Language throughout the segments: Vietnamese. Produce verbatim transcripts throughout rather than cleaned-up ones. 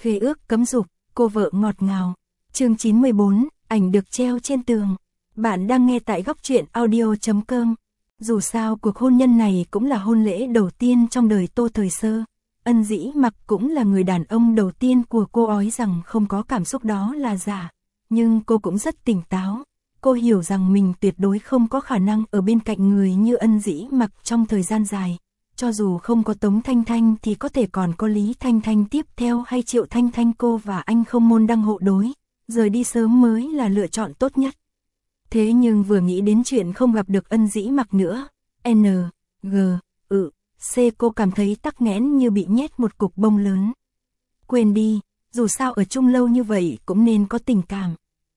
Khế ước cấm dục, cô vợ ngọt ngào. Chương chín mươi bốn, ảnh được treo trên tường. Bạn đang nghe tại góc truyện audio chấm com. Dù sao cuộc hôn nhân này cũng là hôn lễ đầu tiên trong đời Tô Thời Sơ. Ân Dĩ Mặc cũng là người đàn ông đầu tiên của cô, ói rằng không có cảm xúc đó là giả. Nhưng cô cũng rất tỉnh táo. Cô hiểu rằng mình tuyệt đối không có khả năng ở bên cạnh người như Ân Dĩ Mặc trong thời gian dài. Cho dù không có Tống Thanh Thanh thì có thể còn có Lý Thanh Thanh tiếp theo hay Triệu Thanh Thanh. Cô và anh không môn đăng hộ đối, rời đi sớm mới là lựa chọn tốt nhất. Thế nhưng vừa nghĩ đến chuyện không gặp được Ân Dĩ Mặc nữa, N, G, ự, C, cô cảm thấy tắc nghẽn như bị nhét một cục bông lớn. Quên đi, dù sao ở chung lâu như vậy cũng nên có tình cảm.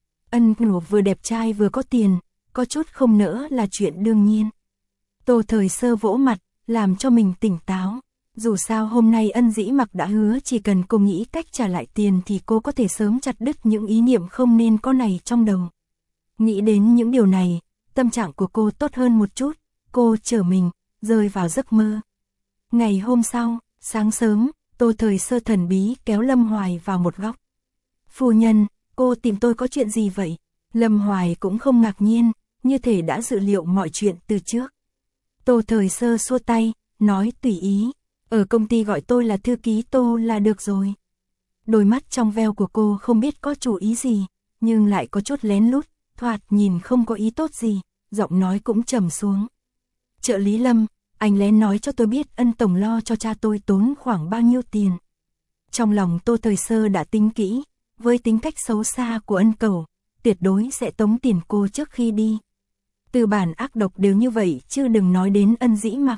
Ân Ngủ vừa đẹp trai vừa có tiền, có chút không nỡ là chuyện đương nhiên. Tô Thời Sơ vỗ mặt, làm cho mình tỉnh táo. Dù sao hôm nay Ân Dĩ Mặc đã hứa chỉ cần cô nghĩ cách trả lại tiền thì cô có thể sớm chặt đứt những ý niệm không nên có này trong đầu. Nghĩ đến những điều này, tâm trạng của cô tốt hơn một chút, cô trở mình, rơi vào giấc mơ. Ngày hôm sau, sáng sớm, Tô Thời Sơ thần bí kéo Lâm Hoài vào một góc. Phu nhân, cô tìm tôi có chuyện gì vậy? Lâm Hoài cũng không ngạc nhiên, như thể đã dự liệu mọi chuyện từ trước. Tô Thời Sơ xua tay, nói tùy ý, ở công ty gọi tôi là thư ký Tô là được rồi. Đôi mắt trong veo của cô không biết có chủ ý gì, nhưng lại có chút lén lút, thoạt nhìn không có ý tốt gì, giọng nói cũng trầm xuống. Trợ lý Lâm, anh lén nói cho tôi biết Ân tổng lo cho cha tôi tốn khoảng bao nhiêu tiền. Trong lòng Tô Thời Sơ đã tính kỹ, với tính cách xấu xa của Ân Cẩu, tuyệt đối sẽ tống tiền cô trước khi đi. Từ bản ác độc đều như vậy chứ đừng nói đến Ân Dĩ Mặc.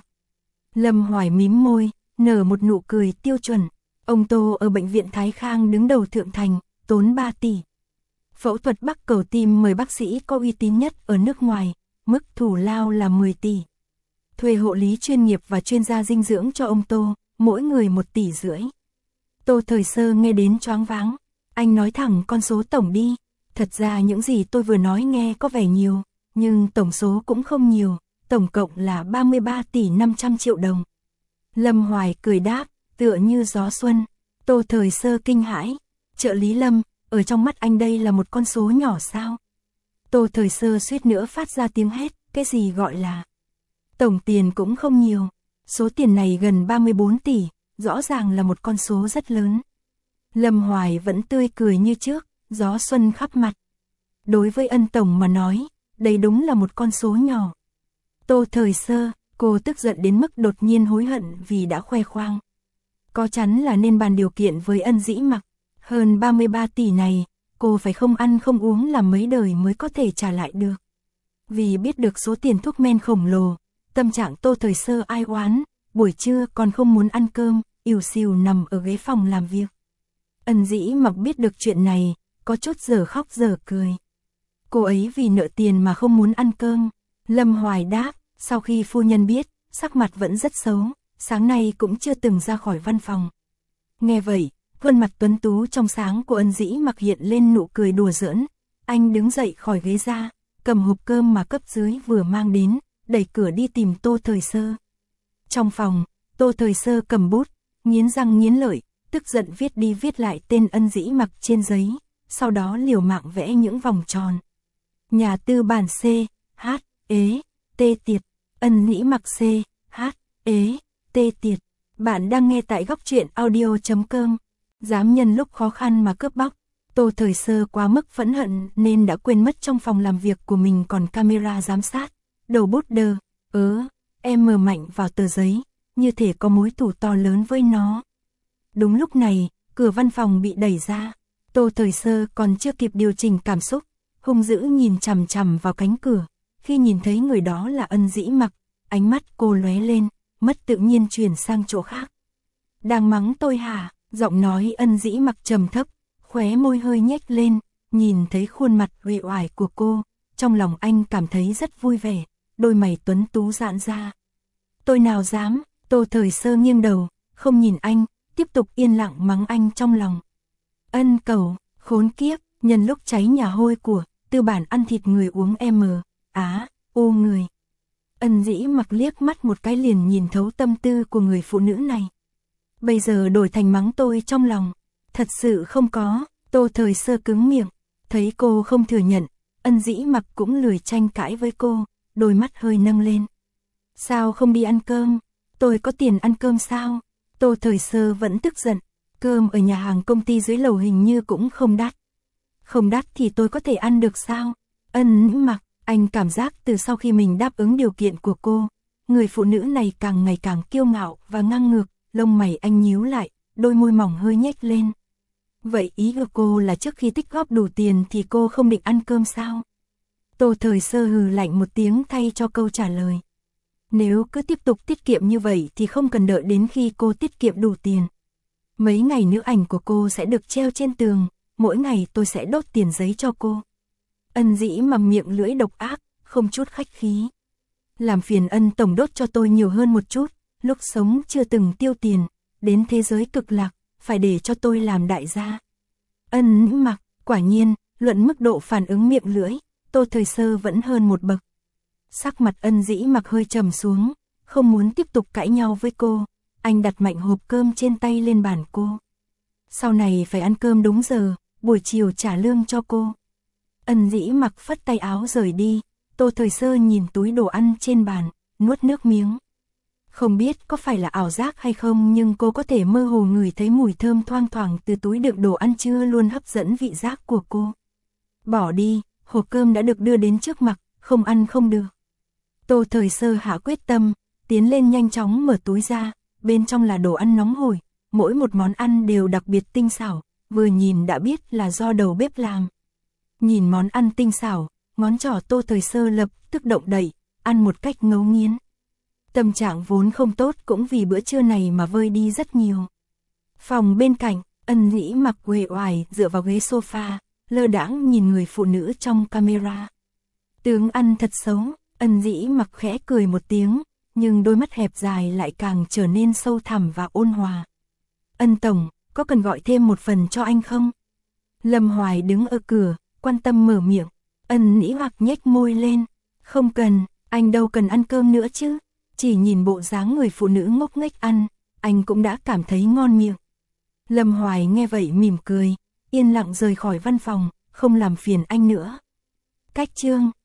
Lâm Hoài mím môi, nở một nụ cười tiêu chuẩn. Ông Tô ở bệnh viện Thái Khang đứng đầu thượng thành, tốn ba tỷ. Phẫu thuật bắc cầu tim mời bác sĩ có uy tín nhất ở nước ngoài, mức thù lao là mười tỷ. Thuê hộ lý chuyên nghiệp và chuyên gia dinh dưỡng cho ông Tô, mỗi người một tỷ rưỡi. Tô Thời Sơ nghe đến choáng váng. Anh nói thẳng con số tổng đi. Thật ra những gì tôi vừa nói nghe có vẻ nhiều, nhưng tổng số cũng không nhiều, tổng cộng là ba mươi ba tỷ năm trăm triệu đồng. Lâm Hoài cười đáp, tựa như gió xuân. Tô Thời Sơ kinh hãi. Trợ lý Lâm, ở trong mắt anh đây là một con số nhỏ sao? Tô Thời Sơ suýt nữa phát ra tiếng hét, cái gì gọi là? Tổng tiền cũng không nhiều, số tiền này gần ba mươi bốn tỷ, rõ ràng là một con số rất lớn. Lâm Hoài vẫn tươi cười như trước, gió xuân khắp mặt. Đối với Ân tổng mà nói, đây đúng là một con số nhỏ. Tô Thời Sơ, cô tức giận đến mức đột nhiên hối hận vì đã khoe khoang. Có chắn là nên bàn điều kiện với Ân Dĩ Mặc. Hơn ba mươi ba tỷ này, cô phải không ăn không uống làm mấy đời mới có thể trả lại được. Vì biết được số tiền thuốc men khổng lồ, tâm trạng Tô Thời Sơ ai oán, buổi trưa còn không muốn ăn cơm, ỉu xìu nằm ở ghế phòng làm việc. Ân Dĩ Mặc biết được chuyện này, có chút giờ khóc giờ cười. Cô ấy vì nợ tiền mà không muốn ăn cơm. Lâm Hoài đáp, sau khi phu nhân biết, sắc mặt vẫn rất xấu, sáng nay cũng chưa từng ra khỏi văn phòng. Nghe vậy, khuôn mặt tuấn tú trong sáng của Ân Dĩ Mặc hiện lên nụ cười đùa giỡn. Anh đứng dậy khỏi ghế ra, cầm hộp cơm mà cấp dưới vừa mang đến, đẩy cửa đi tìm Tô Thời Sơ. Trong phòng, Tô Thời Sơ cầm bút, nghiến răng nghiến lợi, tức giận viết đi viết lại tên Ân Dĩ Mặc trên giấy, sau đó liều mạng vẽ những vòng tròn. Nhà tư bản C, H, ế, T tiệt, Ân Dĩ Mặc C, H, ế, T tiệt. Bạn đang nghe tại góc truyện audio chấm com. Dám nhân lúc khó khăn mà cướp bóc. Tô Thời Sơ quá mức phẫn hận nên đã quên mất trong phòng làm việc của mình còn camera giám sát. Đầu bút đờ, ớ, em mờ mạnh vào tờ giấy, như thể có mối thù to lớn với nó. Đúng lúc này, cửa văn phòng bị đẩy ra. Tô Thời Sơ còn chưa kịp điều chỉnh cảm xúc, hung dữ nhìn chằm chằm vào cánh cửa. Khi nhìn thấy người đó là Ân Dĩ Mặc, ánh mắt cô lóe lên, mất tự nhiên chuyển sang chỗ khác. Đang mắng tôi hả? Giọng nói Ân Dĩ Mặc trầm thấp, khóe môi hơi nhếch lên, nhìn thấy khuôn mặt uể oải của cô, trong lòng anh cảm thấy rất vui vẻ, đôi mày tuấn tú giãn ra. Tôi nào dám? Tô Thời Sơ nghiêng đầu, không nhìn anh, tiếp tục yên lặng mắng anh trong lòng. Ân Cẩu, khốn kiếp, nhân lúc cháy nhà hôi của, tư bản ăn thịt người uống M, á, ô người. Ân Dĩ Mặc liếc mắt một cái liền nhìn thấu tâm tư của người phụ nữ này. Bây giờ đổi thành mắng tôi trong lòng. Thật sự không có, Tô Thời Sơ cứng miệng, thấy cô không thừa nhận, Ân Dĩ Mặc cũng lười tranh cãi với cô, đôi mắt hơi nâng lên. Sao không đi ăn cơm? Tôi có tiền ăn cơm sao? Tô Thời Sơ vẫn tức giận, cơm ở nhà hàng công ty dưới lầu hình như cũng không đắt. Không đắt thì tôi có thể ăn được sao? Ân Dĩ Mặc, anh cảm giác từ sau khi mình đáp ứng điều kiện của cô, người phụ nữ này càng ngày càng kiêu ngạo và ngang ngược, lông mày anh nhíu lại, đôi môi mỏng hơi nhếch lên. Vậy ý của cô là trước khi tích góp đủ tiền thì cô không định ăn cơm sao? Tô Thời Sơ hừ lạnh một tiếng thay cho câu trả lời. Nếu cứ tiếp tục tiết kiệm như vậy thì không cần đợi đến khi cô tiết kiệm đủ tiền. Mấy ngày nữa ảnh của cô sẽ được treo trên tường, mỗi ngày tôi sẽ đốt tiền giấy cho cô. Ân Dĩ mầm miệng lưỡi độc ác, không chút khách khí. Làm phiền Ân tổng đốt cho tôi nhiều hơn một chút, lúc sống chưa từng tiêu tiền, đến thế giới cực lạc, phải để cho tôi làm đại gia. Ân Dĩ Mặc, quả nhiên, luận mức độ phản ứng miệng lưỡi, Tô Thời Sơ vẫn hơn một bậc. Sắc mặt Ân Dĩ Mặc hơi trầm xuống, không muốn tiếp tục cãi nhau với cô, anh đặt mạnh hộp cơm trên tay lên bàn cô. Sau này phải ăn cơm đúng giờ, buổi chiều trả lương cho cô. Ân Dĩ Mặc phất tay áo rời đi, Tô Thời Sơ nhìn túi đồ ăn trên bàn, nuốt nước miếng. Không biết có phải là ảo giác hay không nhưng cô có thể mơ hồ ngửi thấy mùi thơm thoang thoảng từ túi đựng đồ ăn trưa luôn hấp dẫn vị giác của cô. Bỏ đi, hộp cơm đã được đưa đến trước mặt, không ăn không được. Tô Thời Sơ hạ quyết tâm, tiến lên nhanh chóng mở túi ra, bên trong là đồ ăn nóng hổi, mỗi một món ăn đều đặc biệt tinh xảo, vừa nhìn đã biết là do đầu bếp làm. Nhìn món ăn tinh xảo, ngón trỏ Tô Thời Sơ lập tức động đậy, ăn một cách ngấu nghiến. Tâm trạng vốn không tốt cũng vì bữa trưa này mà vơi đi rất nhiều. Phòng bên cạnh, Ân Dĩ Mặc uể oải dựa vào ghế sofa, lơ đãng nhìn người phụ nữ trong camera. Tướng ăn thật xấu, Ân Dĩ Mặc khẽ cười một tiếng, nhưng đôi mắt hẹp dài lại càng trở nên sâu thẳm và ôn hòa. Ân tổng, có cần gọi thêm một phần cho anh không? Lâm Hoài đứng ở cửa, quan tâm mở miệng. Ân Dĩ Mặc nhếch môi lên. Không cần, anh đâu cần ăn cơm nữa chứ. Chỉ nhìn bộ dáng người phụ nữ ngốc nghếch ăn, anh cũng đã cảm thấy ngon miệng. Lâm Hoài nghe vậy mỉm cười, yên lặng rời khỏi văn phòng, không làm phiền anh nữa. Cách chương